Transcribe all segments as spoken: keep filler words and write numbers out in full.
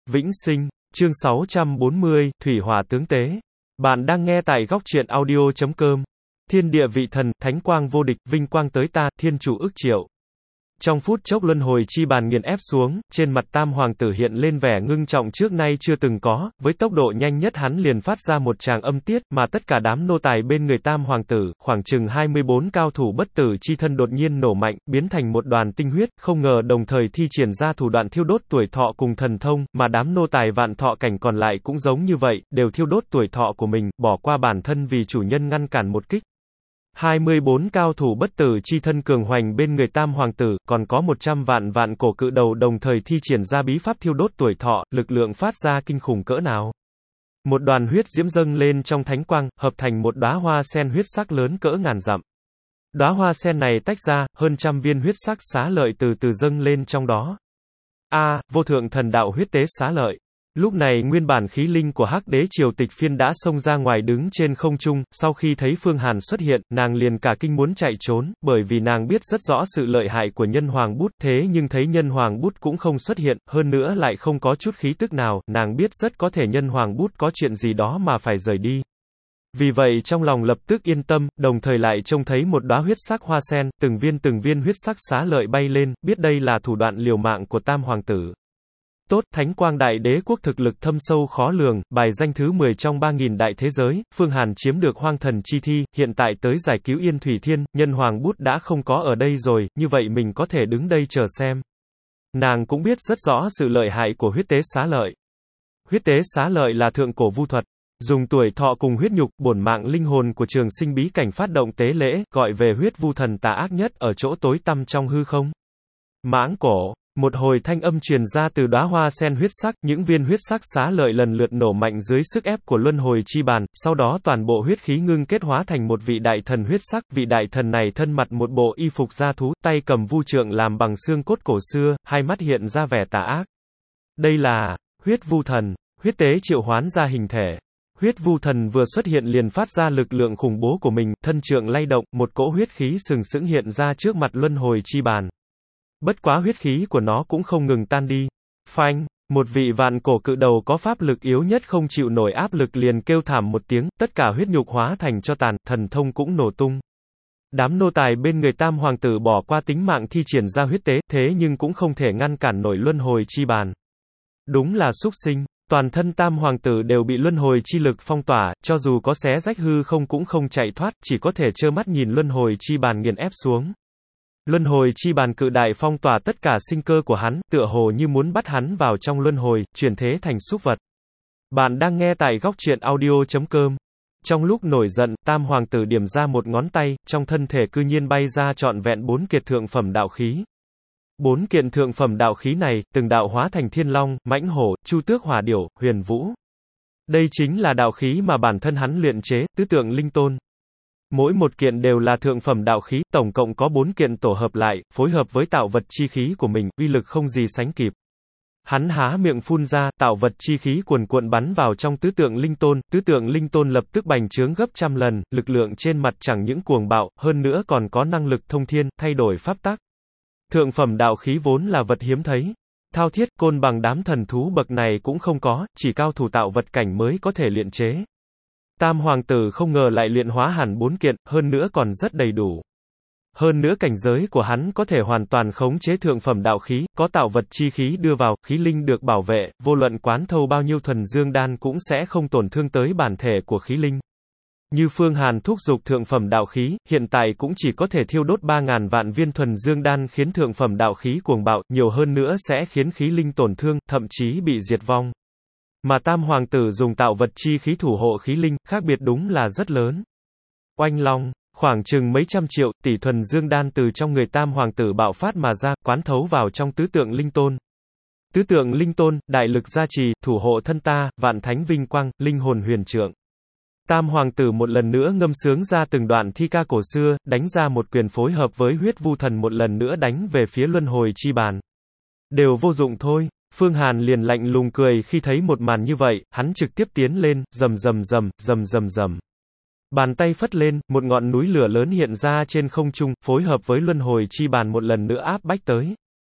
Vĩnh sinh, chương sáu trăm bốn mươi, Thủy hỏa tướng tế. Bạn đang nghe tại góc truyện audio chấm com. Thiên địa vị thần, thánh quang vô địch, vinh quang tới ta, thiên chủ ức triệu. Trong phút chốc luân hồi chi bàn nghiền ép xuống, trên mặt tam hoàng tử hiện lên vẻ ngưng trọng trước nay chưa từng có, với tốc độ nhanh nhất hắn liền phát ra một tràng âm tiết, mà tất cả đám nô tài bên người tam hoàng tử, khoảng chừng hai mươi bốn cao thủ bất tử chi thân đột nhiên nổ mạnh, biến thành một đoàn tinh huyết, không ngờ đồng thời thi triển ra thủ đoạn thiêu đốt tuổi thọ cùng thần thông, mà đám nô tài vạn thọ cảnh còn lại cũng giống như vậy, đều thiêu đốt tuổi thọ của mình, bỏ qua bản thân vì chủ nhân ngăn cản một kích. hai mươi bốn cao thủ bất tử chi thân cường hoành bên người tam hoàng tử, còn có một trăm vạn vạn cổ cự đầu đồng thời thi triển ra bí pháp thiêu đốt tuổi thọ, lực lượng phát ra kinh khủng cỡ nào. Một đoàn huyết diễm dâng lên trong thánh quang, hợp thành một đóa hoa sen huyết sắc lớn cỡ ngàn dặm. Đóa hoa sen này tách ra, hơn trăm viên huyết sắc xá lợi từ từ dâng lên trong đó. A, vô thượng thần đạo huyết tế xá lợi. Lúc này nguyên bản khí linh của Hắc Đế Triều Tịch Phiên đã xông ra ngoài đứng trên không trung, sau khi thấy Phương Hàn xuất hiện, nàng liền cả kinh muốn chạy trốn, bởi vì nàng biết rất rõ sự lợi hại của nhân hoàng bút, thế nhưng thấy nhân hoàng bút cũng không xuất hiện, hơn nữa lại không có chút khí tức nào, nàng biết rất có thể nhân hoàng bút có chuyện gì đó mà phải rời đi. Vì vậy trong lòng lập tức yên tâm, đồng thời lại trông thấy một đóa huyết sắc hoa sen, từng viên từng viên huyết sắc xá lợi bay lên, biết đây là thủ đoạn liều mạng của tam hoàng tử. Tốt, Thánh Quang Đại Đế quốc thực lực thâm sâu khó lường, bài danh thứ mười trong ba nghìn đại thế giới, Phương Hàn chiếm được hoang thần chi thi, hiện tại tới giải cứu Yên Thủy Thiên, nhân hoàng bút đã không có ở đây rồi, như vậy mình có thể đứng đây chờ xem. Nàng cũng biết rất rõ sự lợi hại của huyết tế xá lợi. Huyết tế xá lợi là thượng cổ vu thuật, dùng tuổi thọ cùng huyết nhục, bổn mạng linh hồn của trường sinh bí cảnh phát động tế lễ, gọi về huyết vu thần tà ác nhất ở chỗ tối tăm trong hư không. Mãng cổ. Một hồi thanh âm truyền ra từ đóa hoa sen huyết sắc, những viên huyết sắc xá lợi lần lượt nổ mạnh dưới sức ép của luân hồi chi bàn, sau đó toàn bộ huyết khí ngưng kết hóa thành một vị đại thần huyết sắc, vị đại thần này thân mặt một bộ y phục da thú, tay cầm vu trượng làm bằng xương cốt cổ xưa, hai mắt hiện ra vẻ tà ác. Đây là huyết vu thần, huyết tế triệu hoán ra hình thể. Huyết vu thần vừa xuất hiện liền phát ra lực lượng khủng bố của mình, thân trượng lay động, một cỗ huyết khí sừng sững hiện ra trước mặt luân hồi chi bàn. Bất quá huyết khí của nó cũng không ngừng tan đi. Phanh, một vị vạn cổ cự đầu có pháp lực yếu nhất không chịu nổi áp lực liền kêu thảm một tiếng, tất cả huyết nhục hóa thành cho tàn, thần thông cũng nổ tung. Đám nô tài bên người tam hoàng tử bỏ qua tính mạng thi triển ra huyết tế, thế nhưng cũng không thể ngăn cản nổi luân hồi chi bàn. Đúng là súc sinh, toàn thân tam hoàng tử đều bị luân hồi chi lực phong tỏa, cho dù có xé rách hư không cũng không chạy thoát, chỉ có thể trơ mắt nhìn luân hồi chi bàn nghiền ép xuống. Luân hồi chi bàn cự đại phong tỏa tất cả sinh cơ của hắn, tựa hồ như muốn bắt hắn vào trong luân hồi, chuyển thế thành súc vật. Bạn đang nghe tại góc truyện audio chấm com. Trong lúc nổi giận, tam hoàng tử điểm ra một ngón tay, trong thân thể cư nhiên bay ra trọn vẹn bốn kiệt thượng phẩm đạo khí. Bốn kiện thượng phẩm đạo khí này, từng đạo hóa thành thiên long, mãnh hổ, chu tước hỏa điểu, huyền vũ. Đây chính là đạo khí mà bản thân hắn luyện chế, tứ tượng linh tôn. Mỗi một kiện đều là thượng phẩm đạo khí, tổng cộng có bốn kiện tổ hợp lại, phối hợp với tạo vật chi khí của mình, uy lực không gì sánh kịp. Hắn há miệng phun ra, tạo vật chi khí cuồn cuộn bắn vào trong tứ tượng linh tôn, tứ tượng linh tôn lập tức bành trướng gấp trăm lần, lực lượng trên mặt chẳng những cuồng bạo, hơn nữa còn có năng lực thông thiên, thay đổi pháp tắc. Thượng phẩm đạo khí vốn là vật hiếm thấy. Thao thiết, côn bằng đám thần thú bậc này cũng không có, chỉ cao thủ tạo vật cảnh mới có thể luyện chế. Tam hoàng tử không ngờ lại luyện hóa hẳn bốn kiện, hơn nữa còn rất đầy đủ. Hơn nữa cảnh giới của hắn có thể hoàn toàn khống chế thượng phẩm đạo khí, có tạo vật chi khí đưa vào, khí linh được bảo vệ, vô luận quán thâu bao nhiêu thuần dương đan cũng sẽ không tổn thương tới bản thể của khí linh. Như Phương Hàn thúc giục thượng phẩm đạo khí, hiện tại cũng chỉ có thể thiêu đốt ba ngàn vạn viên thuần dương đan khiến thượng phẩm đạo khí cuồng bạo, nhiều hơn nữa sẽ khiến khí linh tổn thương, thậm chí bị diệt vong. Mà tam hoàng tử dùng tạo vật chi khí thủ hộ khí linh, khác biệt đúng là rất lớn. Oanh long, khoảng chừng mấy trăm triệu, tỷ thuần dương đan từ trong người tam hoàng tử bạo phát mà ra, quán thấu vào trong tứ tượng linh tôn. Tứ tượng linh tôn, đại lực gia trì, thủ hộ thân ta, vạn thánh vinh quang, linh hồn huyền trượng. Tam hoàng tử một lần nữa ngâm sướng ra từng đoạn thi ca cổ xưa, đánh ra một quyền phối hợp với huyết vu thần một lần nữa đánh về phía luân hồi chi bàn. Đều vô dụng thôi. Phương Hàn liền lạnh lùng cười khi thấy một màn như vậy, hắn trực tiếp tiến lên, rầm rầm rầm, rầm rầm rầm. Bàn tay phất lên, một ngọn núi lửa lớn hiện ra trên không trung, phối hợp với luân hồi chi bàn một lần nữa áp bách tới.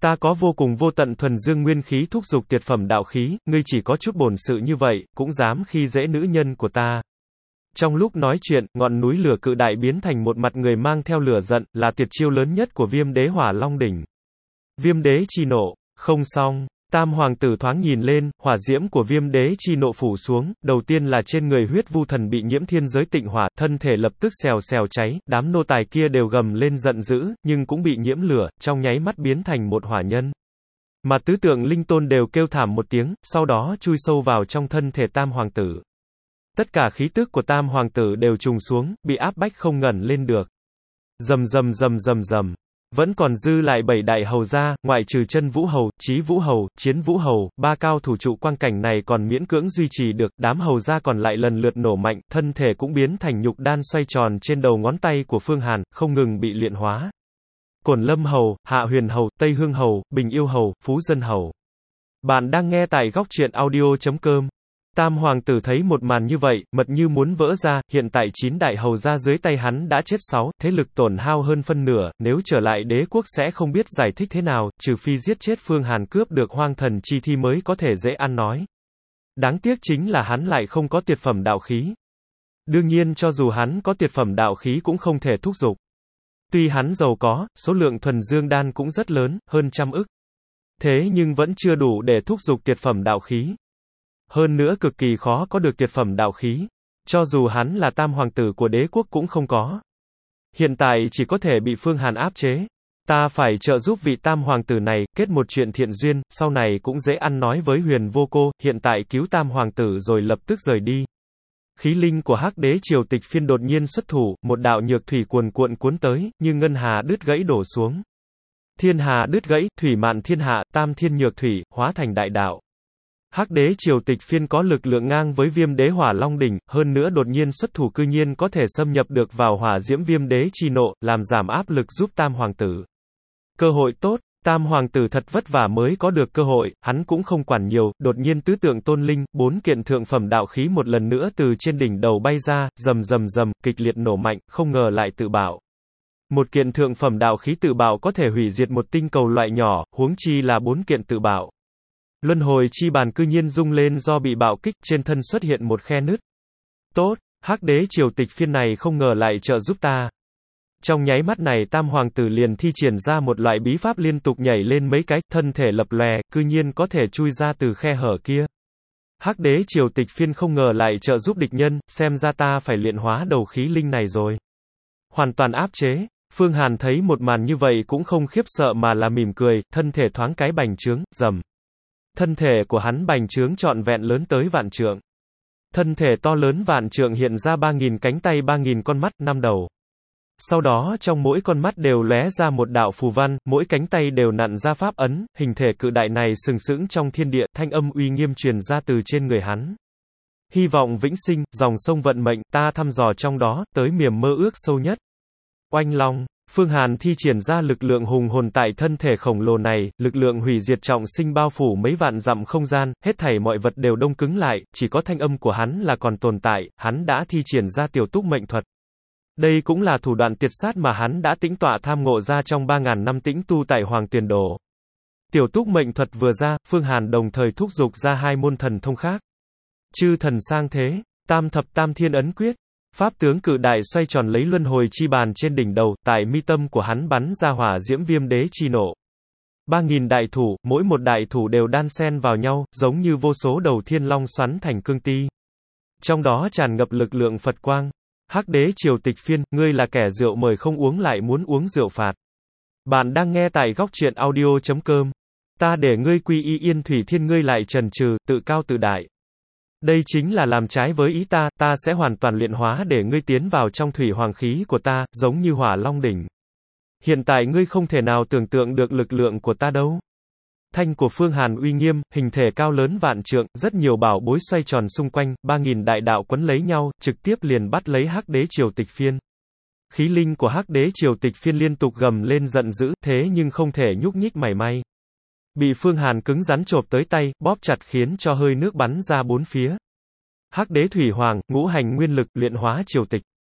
Ta có vô cùng vô tận thuần dương nguyên khí thúc giục tuyệt phẩm đạo khí, ngươi chỉ có chút bổn sự như vậy, cũng dám khi dễ nữ nhân của ta. Trong lúc nói chuyện, ngọn núi lửa cự đại biến thành một mặt người mang theo lửa giận, là tuyệt chiêu lớn nhất của Viêm Đế Hỏa Long Đỉnh. Viêm Đế chi nộ, không xong. Tam hoàng tử thoáng nhìn lên, hỏa diễm của Viêm Đế chi nộ phủ xuống, đầu tiên là trên người huyết vu thần bị nhiễm thiên giới tịnh hỏa, thân thể lập tức xèo xèo cháy, đám nô tài kia đều gầm lên giận dữ, nhưng cũng bị nhiễm lửa, trong nháy mắt biến thành một hỏa nhân. Mà tứ tượng linh tôn đều kêu thảm một tiếng, sau đó chui sâu vào trong thân thể tam hoàng tử. Tất cả khí tức của tam hoàng tử đều trùng xuống, bị áp bách không ngẩng lên được. Rầm rầm rầm rầm rầm. Vẫn còn dư lại bảy đại hầu gia, ngoại trừ chân vũ hầu, chí vũ hầu, chiến vũ hầu, ba cao thủ trụ quang cảnh này còn miễn cưỡng duy trì được, đám hầu gia còn lại lần lượt nổ mạnh, thân thể cũng biến thành nhục đan xoay tròn trên đầu ngón tay của Phương Hàn, không ngừng bị luyện hóa. Cổn Lâm hầu, Hạ Huyền hầu, Tây Hương hầu, Bình Yêu hầu, Phú Dân hầu. Bạn đang nghe tại góc truyện audio chấm com. Tam hoàng tử thấy một màn như vậy, mật như muốn vỡ ra, hiện tại chín đại hầu gia dưới tay hắn đã chết sáu, thế lực tổn hao hơn phân nửa, nếu trở lại đế quốc sẽ không biết giải thích thế nào, trừ phi giết chết Phương Hàn cướp được hoang thần chi thi mới có thể dễ ăn nói. Đáng tiếc chính là hắn lại không có tuyệt phẩm đạo khí. Đương nhiên cho dù hắn có tuyệt phẩm đạo khí cũng không thể thúc giục. Tuy hắn giàu có, số lượng thuần dương đan cũng rất lớn, hơn trăm ức. Thế nhưng vẫn chưa đủ để thúc giục tuyệt phẩm đạo khí. Hơn nữa cực kỳ khó có được tuyệt phẩm đạo khí. Cho dù hắn là tam hoàng tử của đế quốc cũng không có. Hiện tại chỉ có thể bị Phương Hàn áp chế. Ta phải trợ giúp vị tam hoàng tử này, kết một chuyện thiện duyên, sau này cũng dễ ăn nói với Huyền Vô Cô, hiện tại cứu tam hoàng tử rồi lập tức rời đi. Khí linh của Hắc Đế Triều Tịch Phiên đột nhiên xuất thủ, một đạo nhược thủy cuồn cuộn cuốn tới, như ngân hà đứt gãy đổ xuống. Thiên hà đứt gãy, thủy mạn thiên hạ, tam thiên nhược thủy, hóa thành đại đạo. Hắc Đế Triều Tịch Phiên có lực lượng ngang với Viêm Đế Hỏa Long Đỉnh, hơn nữa đột nhiên xuất thủ cư nhiên có thể xâm nhập được vào hỏa diễm Viêm Đế chi nộ, làm giảm áp lực giúp tam hoàng tử. Cơ hội tốt, tam hoàng tử thật vất vả mới có được cơ hội, hắn cũng không quản nhiều, đột nhiên tứ tượng tôn linh, bốn kiện thượng phẩm đạo khí một lần nữa từ trên đỉnh đầu bay ra, rầm rầm rầm, kịch liệt nổ mạnh, không ngờ lại tự bạo. Một kiện thượng phẩm đạo khí tự bạo có thể hủy diệt một tinh cầu loại nhỏ, huống chi là bốn kiện tự bạo. Luân hồi chi bàn cư nhiên rung lên do bị bạo kích, trên thân xuất hiện một khe nứt. Tốt, Hắc Đế Triều Tịch Phiên này không ngờ lại trợ giúp ta. Trong nháy mắt này tam hoàng tử liền thi triển ra một loại bí pháp liên tục nhảy lên mấy cái, thân thể lập lòe, cư nhiên có thể chui ra từ khe hở kia. Hắc Đế Triều Tịch Phiên không ngờ lại trợ giúp địch nhân, xem ra ta phải luyện hóa đầu khí linh này rồi. Hoàn toàn áp chế. Phương Hàn thấy một màn như vậy cũng không khiếp sợ mà là mỉm cười, thân thể thoáng cái bành trướng, rầm. Thân thể của hắn bành trướng trọn vẹn lớn tới vạn trượng. Thân thể to lớn vạn trượng hiện ra ba nghìn cánh tay ba nghìn con mắt, năm đầu. Sau đó trong mỗi con mắt đều lóe ra một đạo phù văn, mỗi cánh tay đều nặn ra pháp ấn, hình thể cự đại này sừng sững trong thiên địa, thanh âm uy nghiêm truyền ra từ trên người hắn. Hy vọng vĩnh sinh, dòng sông vận mệnh, ta thăm dò trong đó, tới miềm mơ ước sâu nhất. Oanh long. Phương Hàn thi triển ra lực lượng hùng hồn tại thân thể khổng lồ này, lực lượng hủy diệt trọng sinh bao phủ mấy vạn dặm không gian, hết thảy mọi vật đều đông cứng lại, chỉ có thanh âm của hắn là còn tồn tại, hắn đã thi triển ra tiểu túc mệnh thuật. Đây cũng là thủ đoạn tiệt sát mà hắn đã tĩnh tọa tham ngộ ra trong ba ngàn năm tĩnh tu tại Hoàng Tuyền Đồ. Tiểu túc mệnh thuật vừa ra, Phương Hàn đồng thời thúc giục ra hai môn thần thông khác. Chư thần sang thế, tam thập tam thiên ấn quyết. Pháp tướng cự đại xoay tròn lấy luân hồi chi bàn trên đỉnh đầu, tại mi tâm của hắn bắn ra hỏa diễm Viêm Đế chi nộ. Ba nghìn đại thủ, mỗi một đại thủ đều đan xen vào nhau, giống như vô số đầu thiên long xoắn thành cương ti. Trong đó tràn ngập lực lượng Phật quang. Hắc Đế Triều Tịch Phiên, ngươi là kẻ rượu mời không uống lại muốn uống rượu phạt. Bạn đang nghe tại góc truyện audio chấm com. Ta để ngươi quy y Yên Thủy Thiên ngươi lại trần trừ, tự cao tự đại. Đây chính là làm trái với ý ta, ta sẽ hoàn toàn luyện hóa để ngươi tiến vào trong thủy hoàng khí của ta, giống như Hỏa Long Đỉnh. Hiện tại ngươi không thể nào tưởng tượng được lực lượng của ta đâu. Thanh của Phương Hàn uy nghiêm, hình thể cao lớn vạn trượng, rất nhiều bảo bối xoay tròn xung quanh, ba nghìn đại đạo quấn lấy nhau, trực tiếp liền bắt lấy Hắc Đế Triều Tịch Phiên. Khí linh của Hắc Đế Triều Tịch Phiên liên tục gầm lên giận dữ, thế nhưng không thể nhúc nhích mảy may. Bị Phương Hàn cứng rắn chộp tới tay, bóp chặt khiến cho hơi nước bắn ra bốn phía. Hắc Đế Thủy Hoàng, ngũ hành nguyên lực, luyện hóa triều tịch.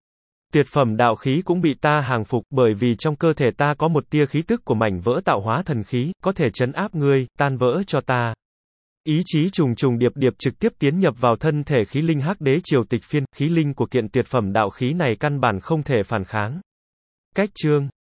Tuyệt phẩm đạo khí cũng bị ta hàng phục, bởi vì trong cơ thể ta có một tia khí tức của mảnh vỡ tạo hóa thần khí, có thể trấn áp ngươi, tan vỡ cho ta. Ý chí trùng trùng điệp điệp trực tiếp tiến nhập vào thân thể khí linh Hắc Đế Triều Tịch Phiên, khí linh của kiện tuyệt phẩm đạo khí này căn bản không thể phản kháng. Cách chương